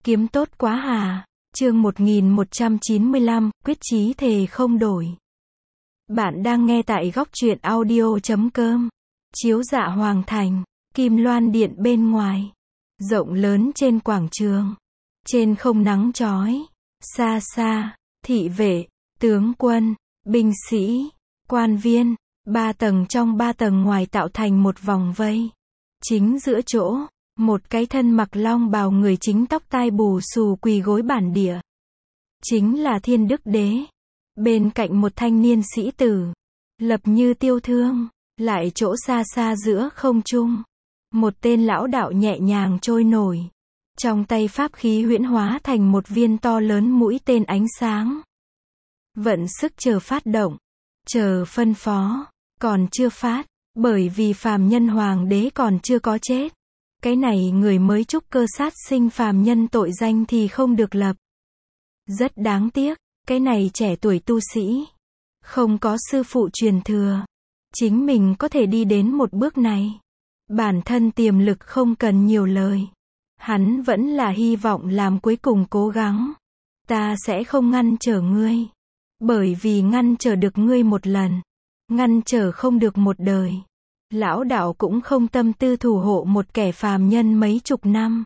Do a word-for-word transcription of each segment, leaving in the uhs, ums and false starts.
Kiếm tốt quá hà. Chương một nghìn một trăm chín mươi lăm, quyết chí thề không đổi. Bạn đang nghe tại góc truyện audio chấm com. Chiếu dạ hoàng thành, kim loan điện bên ngoài. Rộng lớn trên quảng trường. Trên không nắng chói. Xa xa, thị vệ, tướng quân, binh sĩ, quan viên, ba tầng trong ba tầng ngoài tạo thành một vòng vây. Chính giữa chỗ, một cái thân mặc long bào người chính tóc tai bù xù quỳ gối bản địa. Chính là Thiên Đức Đế. Bên cạnh một thanh niên sĩ tử, lập như tiêu thương, lại chỗ xa xa giữa không trung. Một tên lão đạo nhẹ nhàng trôi nổi. Trong tay pháp khí huyễn hóa thành một viên to lớn mũi tên ánh sáng. Vận sức chờ phát động, chờ phân phó, còn chưa phát, bởi vì phàm nhân hoàng đế còn chưa có chết. Cái này người mới trúc cơ sát sinh phàm nhân tội danh thì không được lập. Rất đáng tiếc, cái này trẻ tuổi tu sĩ, không có sư phụ truyền thừa. Chính mình có thể đi đến một bước này. Bản thân tiềm lực không cần nhiều lời. Hắn vẫn là hy vọng làm cuối cùng cố gắng. Ta sẽ không ngăn trở ngươi. Bởi vì ngăn trở được ngươi một lần, ngăn trở không được một đời. Lão đạo cũng không tâm tư thủ hộ một kẻ phàm nhân mấy chục năm.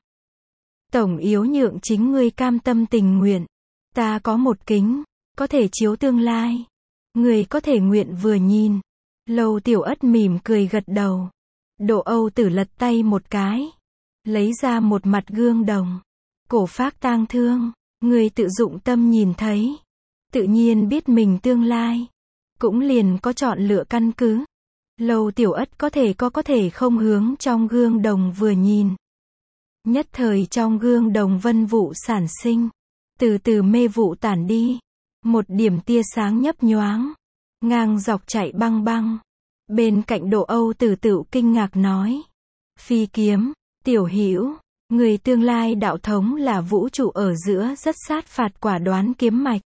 Tổng yếu nhượng chính ngươi cam tâm tình nguyện. Ta có một kính, có thể chiếu tương lai. Ngươi có thể nguyện vừa nhìn. Lâu Tiểu Ất mỉm cười gật đầu. Độ Âu Tử lật tay một cái, lấy ra một mặt gương đồng. Cổ phác tang thương, ngươi tự dụng tâm nhìn thấy, tự nhiên biết mình tương lai, cũng liền có chọn lựa căn cứ. Lâu Tiểu Ất có thể có có thể không hướng trong gương đồng vừa nhìn. Nhất thời trong gương đồng vân vụ sản sinh, từ từ mê vụ tản đi, một điểm tia sáng nhấp nhoáng, ngang dọc chạy băng băng. Bên cạnh Độ Âu Tử tự kinh ngạc nói: Phi kiếm, Tiểu Hữu, người tương lai đạo thống là vũ trụ ở giữa rất sát phạt quả đoán kiếm mạch.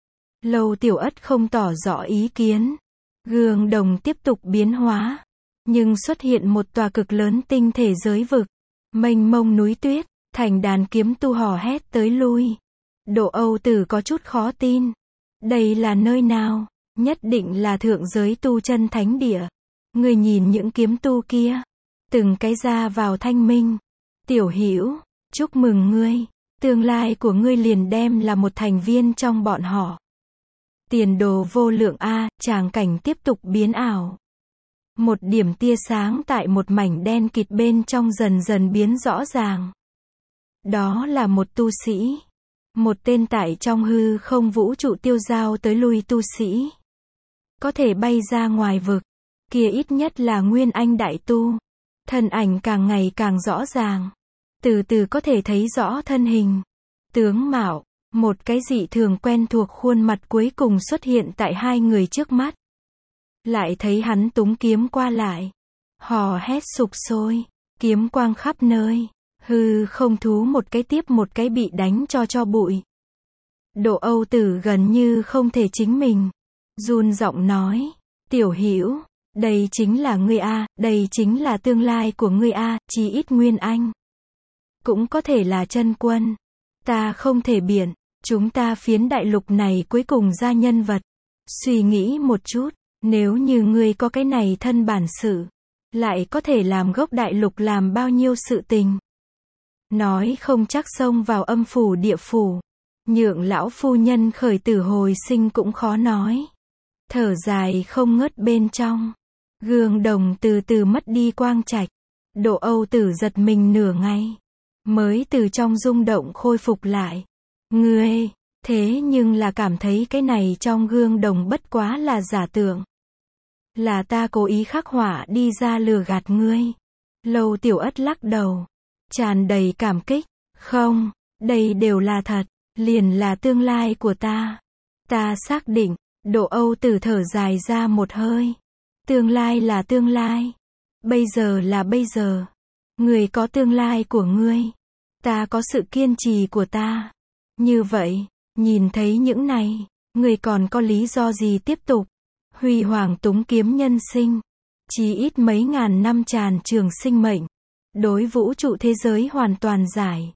Lâu Tiểu Ất không tỏ rõ ý kiến. Gương đồng tiếp tục biến hóa, nhưng xuất hiện một tòa cực lớn tinh thể giới vực, mênh mông núi tuyết, thành đàn kiếm tu hò hét tới lui. Độ Âu Tử có chút khó tin. Đây là nơi nào? Nhất định là thượng giới tu chân thánh địa. Người nhìn những kiếm tu kia, từng cái ra vào thanh minh. Tiểu Hữu, chúc mừng ngươi, tương lai của ngươi liền đem là một thành viên trong bọn họ. Tiền đồ vô lượng a, tràng cảnh tiếp tục biến ảo. Một điểm tia sáng tại một mảnh đen kịt bên trong dần dần biến rõ ràng. Đó là một tu sĩ. Một tên tại trong hư không vũ trụ tiêu dao tới lui tu sĩ. Có thể bay ra ngoài vực. Kia ít nhất là nguyên anh đại tu. Thân ảnh càng ngày càng rõ ràng. Từ từ có thể thấy rõ thân hình, tướng mạo. Một cái dị thường quen thuộc khuôn mặt cuối cùng xuất hiện tại hai người trước mắt. Lại thấy hắn túng kiếm qua lại, hò hét sục sôi, kiếm quang khắp nơi, hư không thú một cái tiếp một cái bị đánh cho cho bụi. Độ Âu Tử gần như không thể chính mình, run giọng nói: Tiểu Hữu, đây chính là ngươi a, đây chính là tương lai của ngươi a, chí ít nguyên anh, cũng có thể là chân quân. Ta không thể biện. Chúng ta phiến đại lục này cuối cùng ra nhân vật. Suy nghĩ một chút, nếu như ngươi có cái này thân bản sự, lại có thể làm gốc đại lục làm bao nhiêu sự tình. Nói không chắc xông vào âm phủ địa phủ, nhượng lão phu nhân khởi tử hồi sinh cũng khó nói. Thở dài không ngớt bên trong, gương đồng từ từ mất đi quang trạch. Độ Âu Tử giật mình nửa ngày, mới từ trong rung động khôi phục lại. Ngươi, thế nhưng là cảm thấy cái này trong gương đồng bất quá là giả tượng. Là ta cố ý khắc họa đi ra lừa gạt ngươi. Lâu Tiểu Ất lắc đầu, tràn đầy cảm kích. Không, đây đều là thật, liền là tương lai của ta. Ta xác định. Độ Âu Tử thở dài ra một hơi. Tương lai là tương lai. Bây giờ là bây giờ. Ngươi có tương lai của ngươi. Ta có sự kiên trì của ta. Như vậy, nhìn thấy những này, người còn có lý do gì tiếp tục? Huy hoàng túng kiếm nhân sinh, chí ít mấy ngàn năm tràn trường sinh mệnh, đối vũ trụ thế giới hoàn toàn giải.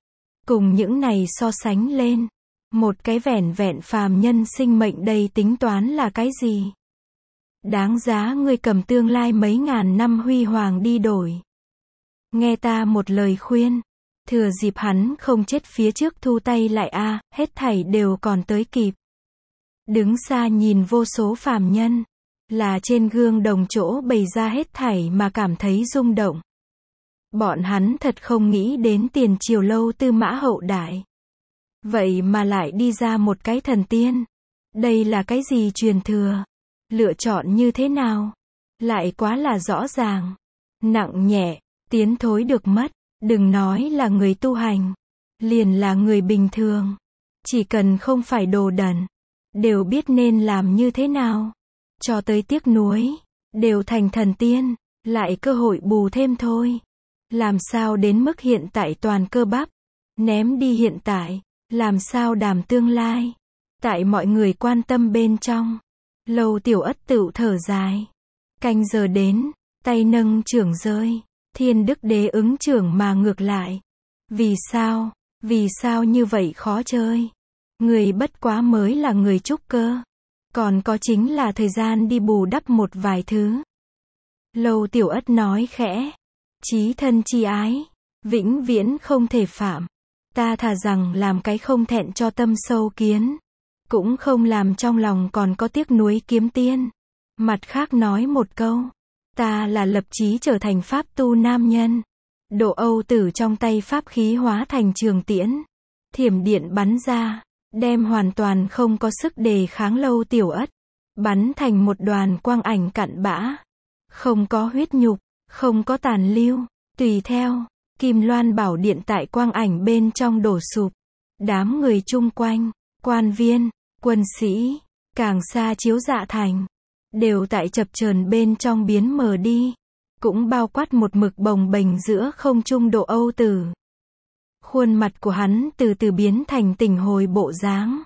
Cùng những này so sánh lên, một cái vẻn vẹn phàm nhân sinh mệnh đây tính toán là cái gì? Đáng giá ngươi cầm tương lai mấy ngàn năm huy hoàng đi đổi. Nghe ta một lời khuyên, thừa dịp hắn không chết phía trước thu tay lại a, hết thảy đều còn tới kịp. Đứng xa nhìn vô số phàm nhân, là trên gương đồng chỗ bày ra hết thảy mà cảm thấy rung động. Bọn hắn thật không nghĩ đến tiền triều lâu tư mã hậu đại. Vậy mà lại đi ra một cái thần tiên. Đây là cái gì truyền thừa? Lựa chọn như thế nào? Lại quá là rõ ràng. Nặng nhẹ, tiến thối được mất. Đừng nói là người tu hành. Liền là người bình thường. Chỉ cần không phải đồ đần. Đều biết nên làm như thế nào. Cho tới tiếc nuối. Đều thành thần tiên. Lại cơ hội bù thêm thôi. Làm sao đến mức hiện tại toàn cơ bắp. Ném đi hiện tại. Làm sao đảm tương lai. Tại mọi người quan tâm bên trong. Lâu Tiểu Ất tựu thở dài. Canh giờ đến. Tay nâng trưởng rơi. Thiên đức đế ứng trưởng mà ngược lại. Vì sao? Vì sao như vậy khó chơi? Người bất quá mới là người trúc cơ. Còn có chính là thời gian đi bù đắp một vài thứ. Lâu Tiểu Ất nói khẽ. Chí thân chi ái. Vĩnh viễn không thể phạm. Ta thà rằng làm cái không thẹn cho tâm sâu kiến. Cũng không làm trong lòng còn có tiếc nuối kiếm tiên. Mặt khác nói một câu. Ta là lập chí trở thành pháp tu nam nhân. Độ Âu Tử trong tay pháp khí hóa thành trường tiễn. Thiểm điện bắn ra. Đem hoàn toàn không có sức đề kháng Lâu Tiểu Ất. Bắn thành một đoàn quang ảnh cặn bã. Không có huyết nhục. Không có tàn lưu. Tùy theo. Kim Loan Bảo Điện tại quang ảnh bên trong đổ sụp. Đám người chung quanh. Quan viên. Quân sĩ. Càng xa Chiếu Dạ Thành. Đều tại chập chờn bên trong biến mờ đi. Cũng bao quát một mực bồng bềnh giữa không trung Độ Âu Tử. Khuôn mặt của hắn từ từ biến thành tình hồi bộ dáng.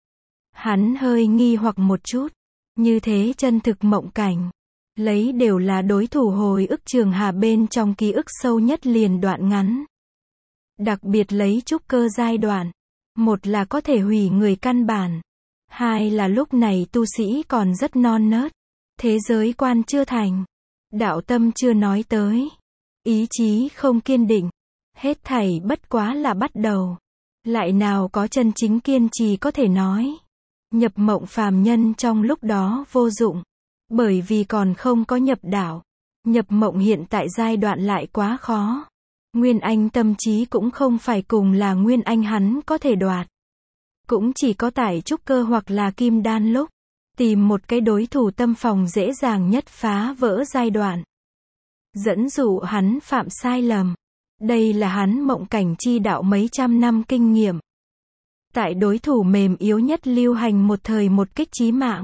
Hắn hơi nghi hoặc một chút. Như thế chân thực mộng cảnh. Lấy đều là đối thủ hồi ức Trường Hà bên trong ký ức sâu nhất liền đoạn ngắn. Đặc biệt lấy trúc cơ giai đoạn. Một là có thể hủy người căn bản. Hai là lúc này tu sĩ còn rất non nớt. Thế giới quan chưa thành. Đạo tâm chưa nói tới. Ý chí không kiên định. Hết thảy bất quá là bắt đầu. Lại nào có chân chính kiên trì có thể nói. Nhập mộng phàm nhân trong lúc đó vô dụng. Bởi vì còn không có nhập đạo. Nhập mộng hiện tại giai đoạn lại quá khó. Nguyên Anh tâm trí cũng không phải cùng là Nguyên Anh hắn có thể đoạt. Cũng chỉ có tại trúc cơ hoặc là kim đan lúc. Tìm một cái đối thủ tâm phòng dễ dàng nhất phá vỡ giai đoạn. Dẫn dụ hắn phạm sai lầm. Đây là hắn mộng cảnh chi đạo mấy trăm năm kinh nghiệm. Tại đối thủ mềm yếu nhất lưu hành một thời một kích chí mạng.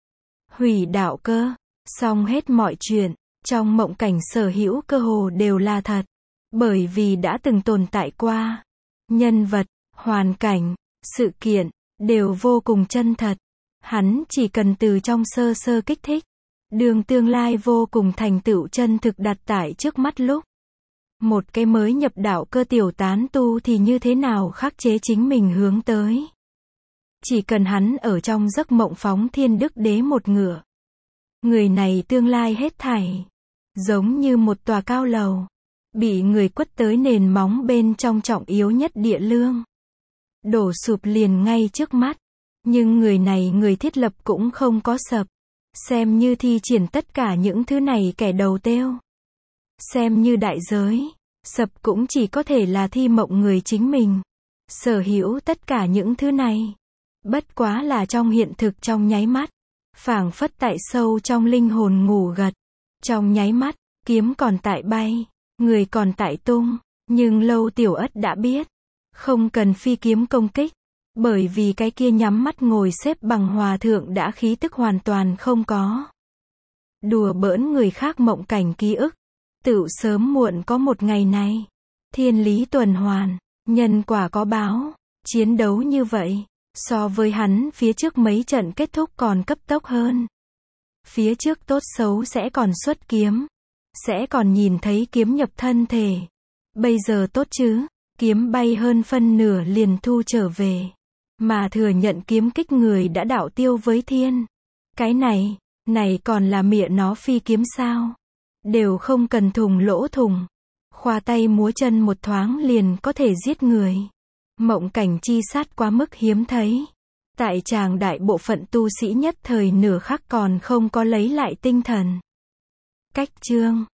Hủy đạo cơ. Xong hết mọi chuyện. Trong mộng cảnh sở hữu cơ hồ đều là thật. Bởi vì đã từng tồn tại qua. Nhân vật, hoàn cảnh, sự kiện, đều vô cùng chân thật. Hắn chỉ cần từ trong sơ sơ kích thích. Đường tương lai vô cùng thành tựu chân thực đặt tại trước mắt lúc. Một cái mới nhập đạo cơ tiểu tán tu thì như thế nào khắc chế chính mình hướng tới. Chỉ cần hắn ở trong giấc mộng phóng thiên đức đế một ngựa. Người này tương lai hết thảy. Giống như một tòa cao lầu. Bị người quất tới nền móng bên trong trọng yếu nhất địa lương. Đổ sụp liền ngay trước mắt. Nhưng người này người thiết lập cũng không có sập. Xem như thi triển tất cả những thứ này kẻ đầu têu. Xem như đại giới. Sập cũng chỉ có thể là thi mộng người chính mình. Sở hữu tất cả những thứ này. Bất quá là trong hiện thực trong nháy mắt. Phảng phất tại sâu trong linh hồn ngủ gật. Trong nháy mắt, kiếm còn tại bay. Người còn tại tung. Nhưng Lâu Tiểu Ất đã biết. Không cần phi kiếm công kích. Bởi vì cái kia nhắm mắt ngồi xếp bằng hòa thượng đã khí tức hoàn toàn không có. Đùa bỡn người khác mộng cảnh ký ức. Tựu sớm muộn có một ngày này. Thiên lý tuần hoàn. Nhân quả có báo. Chiến đấu như vậy. So với hắn phía trước mấy trận kết thúc còn cấp tốc hơn. Phía trước tốt xấu sẽ còn xuất kiếm. Sẽ còn nhìn thấy kiếm nhập thân thể. Bây giờ tốt chứ. kiếm bay hơn phân nửa liền thu trở về. Mà thừa nhận kiếm kích người đã đạo tiêu với thiên. Cái này, này còn là mịa nó phi kiếm sao? Đều không cần thùng lỗ thùng. Khoa tay múa chân một thoáng liền có thể giết người. Mộng cảnh chi sát quá mức hiếm thấy. Tại tràng đại bộ phận tu sĩ nhất thời nửa khắc còn không có lấy lại tinh thần. Cách chương